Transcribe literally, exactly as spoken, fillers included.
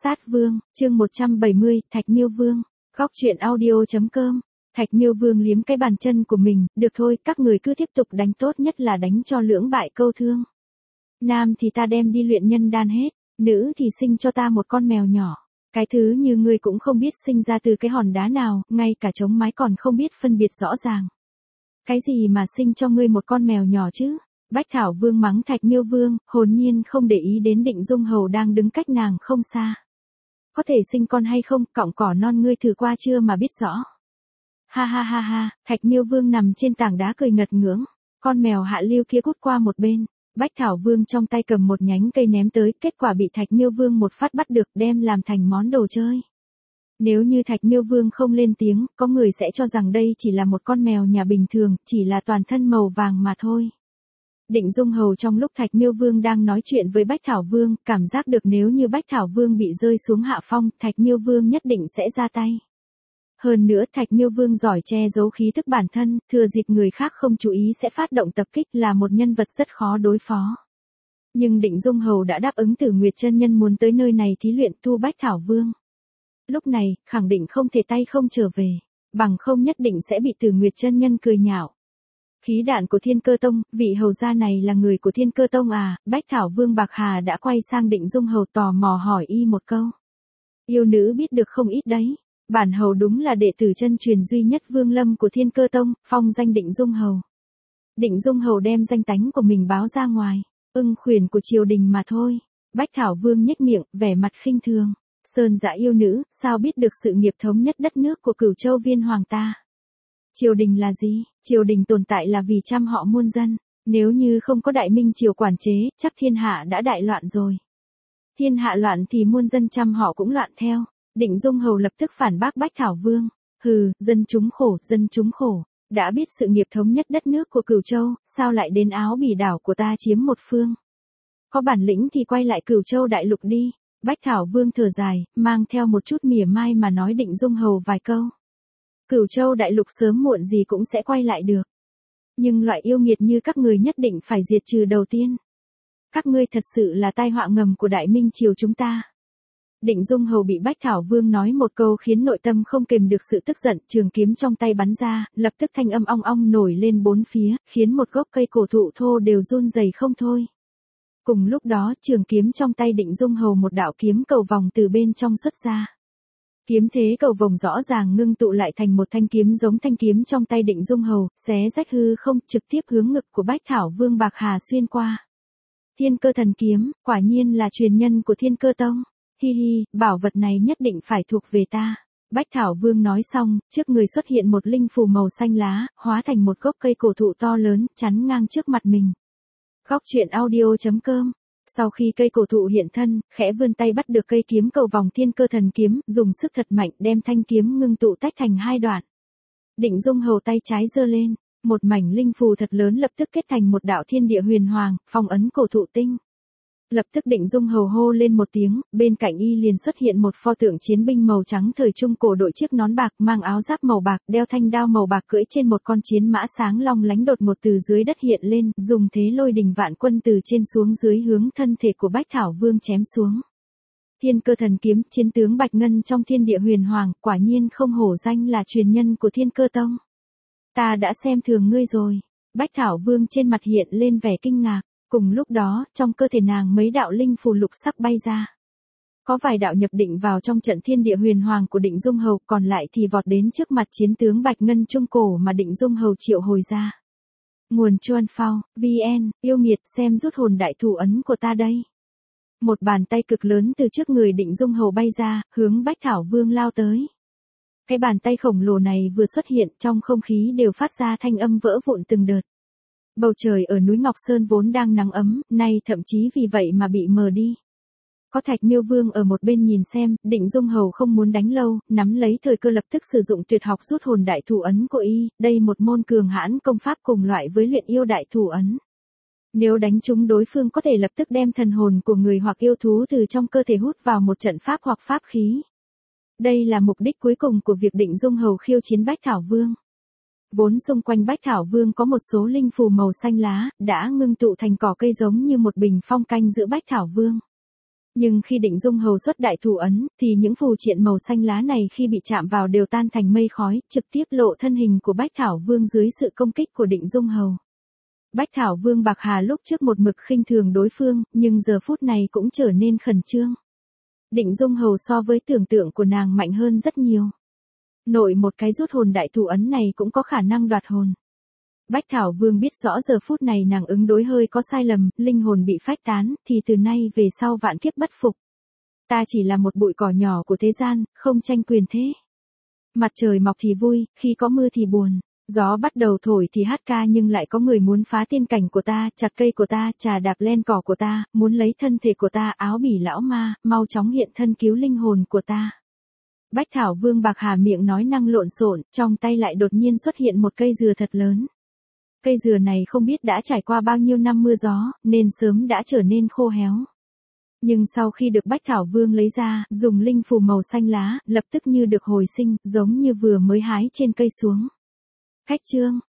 Sát Vương, chương một trăm bảy mươi, Thạch Miêu Vương. Góc truyện audio chấm com. Thạch Miêu Vương liếm cái bàn chân của mình, được thôi, các người cứ tiếp tục đánh, tốt nhất là đánh cho lưỡng bại câu thương. Nam thì ta đem đi luyện nhân đan hết, nữ thì sinh cho ta một con mèo nhỏ. Cái thứ như ngươi cũng không biết sinh ra từ cái hòn đá nào, ngay cả trống mái còn không biết phân biệt rõ ràng. Cái gì mà sinh cho ngươi một con mèo nhỏ chứ? Bách Thảo Vương mắng Thạch Miêu Vương, hồn nhiên không để ý đến Định Dung Hầu đang đứng cách nàng không xa. Có thể sinh con hay không, cọng cỏ non ngươi thử qua chưa mà biết rõ. Ha ha ha ha, Thạch Miêu Vương nằm trên tảng đá cười ngật ngưỡng, con mèo hạ lưu kia cút qua một bên. Bách Thảo Vương trong tay cầm một nhánh cây ném tới, kết quả bị Thạch Miêu Vương một phát bắt được, đem làm thành món đồ chơi. Nếu như Thạch Miêu Vương không lên tiếng, có người sẽ cho rằng đây chỉ là một con mèo nhà bình thường, chỉ là toàn thân màu vàng mà thôi. Định Dung Hầu trong lúc Thạch Miêu Vương đang nói chuyện với Bách Thảo Vương, cảm giác được nếu như Bách Thảo Vương bị rơi xuống hạ phong, Thạch Miêu Vương nhất định sẽ ra tay. Hơn nữa Thạch Miêu Vương giỏi che giấu khí tức bản thân, thừa dịp người khác không chú ý sẽ phát động tập kích, là một nhân vật rất khó đối phó. Nhưng Định Dung Hầu đã đáp ứng Tử Nguyệt chân nhân muốn tới nơi này thí luyện thu Bách Thảo Vương. Lúc này, khẳng định không thể tay không trở về, bằng không nhất định sẽ bị Tử Nguyệt chân nhân cười nhạo. Khí đạn của Thiên Cơ Tông, vị hầu gia này là người của Thiên Cơ Tông à? Bách Thảo Vương Bạc Hà đã quay sang Định Dung Hầu tò mò hỏi y một câu. Yêu nữ biết được không ít đấy. Bản hầu đúng là đệ tử chân truyền duy nhất Vương Lâm của Thiên Cơ Tông, phong danh Định Dung Hầu. Định Dung Hầu đem danh tánh của mình báo ra ngoài, ưng khuyển của triều đình mà thôi. Bách Thảo Vương nhếch miệng, vẻ mặt khinh thường. Sơn Dã yêu nữ, sao biết được sự nghiệp thống nhất đất nước của Cửu Châu Viên Hoàng ta? Triều đình là gì? Triều đình tồn tại là vì trăm họ muôn dân. Nếu như không có đại minh triều quản chế, chắc thiên hạ đã đại loạn rồi. Thiên hạ loạn thì muôn dân trăm họ cũng loạn theo. Định Dung Hầu lập tức phản bác Bách Thảo Vương. Hừ, dân chúng khổ, dân chúng khổ. Đã biết sự nghiệp thống nhất đất nước của Cửu Châu, sao lại đến Áo Bỉ đảo của ta chiếm một phương? Có bản lĩnh thì quay lại Cửu Châu đại lục đi. Bách Thảo Vương thở dài, mang theo một chút mỉa mai mà nói Định Dung Hầu vài câu. Cửu Châu đại lục sớm muộn gì cũng sẽ quay lại được. Nhưng loại yêu nghiệt như các người nhất định phải diệt trừ đầu tiên. Các ngươi thật sự là tai họa ngầm của Đại Minh triều chúng ta. Định Dung Hầu bị Bách Thảo Vương nói một câu khiến nội tâm không kềm được sự tức giận, trường kiếm trong tay bắn ra, lập tức thanh âm ong ong nổi lên bốn phía, khiến một gốc cây cổ thụ thô đều run rẩy không thôi. Cùng lúc đó, trường kiếm trong tay Định Dung Hầu một đạo kiếm cầu vòng từ bên trong xuất ra. Kiếm thế cầu vồng rõ ràng ngưng tụ lại thành một thanh kiếm giống thanh kiếm trong tay Định Dung Hầu, xé rách hư không, trực tiếp hướng ngực của Bách Thảo Vương Bạc Hà xuyên qua. Thiên Cơ Thần Kiếm, quả nhiên là truyền nhân của Thiên Cơ Tông. Hi hi, bảo vật này nhất định phải thuộc về ta. Bách Thảo Vương nói xong, trước người xuất hiện một linh phù màu xanh lá, hóa thành một gốc cây cổ thụ to lớn, chắn ngang trước mặt mình. Góc truyện audio chấm com. Sau khi cây cổ thụ hiện thân, khẽ vươn tay bắt được cây kiếm cầu vòng Thiên Cơ Thần Kiếm, dùng sức thật mạnh đem thanh kiếm ngưng tụ tách thành hai đoạn. Định Dung Hầu tay trái giơ lên, một mảnh linh phù thật lớn lập tức kết thành một đạo thiên địa huyền hoàng, phong ấn cổ thụ tinh. Lập tức Định Dung Hầu hô lên một tiếng, bên cạnh y liền xuất hiện một pho tượng chiến binh màu trắng thời trung cổ đội chiếc nón bạc, mang áo giáp màu bạc, đeo thanh đao màu bạc, cưỡi trên một con chiến mã sáng long lánh đột ngột từ dưới đất hiện lên, dùng thế lôi đình vạn quân từ trên xuống dưới hướng thân thể của Bách Thảo Vương chém xuống. Thiên Cơ Thần Kiếm, chiến tướng Bạch Ngân trong thiên địa huyền hoàng, quả nhiên không hổ danh là truyền nhân của Thiên Cơ Tông. Ta đã xem thường ngươi rồi. Bách Thảo Vương trên mặt hiện lên vẻ kinh ngạc. Cùng lúc đó, trong cơ thể nàng mấy đạo linh phù lục sắc bay ra. Có vài đạo nhập định vào trong trận thiên địa huyền hoàng của Định Dung Hầu, còn lại thì vọt đến trước mặt chiến tướng Bạch Ngân trung cổ mà Định Dung Hầu triệu hồi ra. Nguồn Chuan Phao, vn, yêu nghiệt, xem rút hồn đại thủ ấn của ta đây. Một bàn tay cực lớn từ trước người Định Dung Hầu bay ra, hướng Bách Thảo Vương lao tới. Cái bàn tay khổng lồ này vừa xuất hiện, trong không khí đều phát ra thanh âm vỡ vụn từng đợt. Bầu trời ở núi Ngọc Sơn vốn đang nắng ấm, nay thậm chí vì vậy mà bị mờ đi. Có Thạch Miêu Vương ở một bên nhìn xem, Định Dung Hầu không muốn đánh lâu, nắm lấy thời cơ lập tức sử dụng tuyệt học rút hồn đại thủ ấn của y, đây một môn cường hãn công pháp cùng loại với luyện yêu đại thủ ấn. Nếu đánh trúng đối phương có thể lập tức đem thần hồn của người hoặc yêu thú từ trong cơ thể hút vào một trận pháp hoặc pháp khí. Đây là mục đích cuối cùng của việc Định Dung Hầu khiêu chiến Bách Thảo Vương. Vốn xung quanh Bách Thảo Vương có một số linh phù màu xanh lá, đã ngưng tụ thành cỏ cây giống như một bình phong canh giữa Bách Thảo Vương. Nhưng khi Định Dung Hầu xuất đại thủ ấn, thì những phù triện màu xanh lá này khi bị chạm vào đều tan thành mây khói, trực tiếp lộ thân hình của Bách Thảo Vương dưới sự công kích của Định Dung Hầu. Bách Thảo Vương Bạc Hà lúc trước một mực khinh thường đối phương, nhưng giờ phút này cũng trở nên khẩn trương. Định Dung Hầu so với tưởng tượng của nàng mạnh hơn rất nhiều. Nội một cái rút hồn đại thủ ấn này cũng có khả năng đoạt hồn. Bách Thảo Vương biết rõ giờ phút này nàng ứng đối hơi có sai lầm, linh hồn bị phách tán, thì từ nay về sau vạn kiếp bất phục. Ta chỉ là một bụi cỏ nhỏ của thế gian, không tranh quyền thế. Mặt trời mọc thì vui, khi có mưa thì buồn. Gió bắt đầu thổi thì hát ca nhưng lại có người muốn phá tiên cảnh của ta, chặt cây của ta, trà đạp len cỏ của ta, muốn lấy thân thể của ta, áo bỉ lão ma, mau chóng hiện thân cứu linh hồn của ta. Bách Thảo Vương Bạc Hà miệng nói năng lộn xộn, trong tay lại đột nhiên xuất hiện một cây dừa thật lớn. Cây dừa này không biết đã trải qua bao nhiêu năm mưa gió, nên sớm đã trở nên khô héo. Nhưng sau khi được Bách Thảo Vương lấy ra, dùng linh phù màu xanh lá, lập tức như được hồi sinh, giống như vừa mới hái trên cây xuống. Khách trương,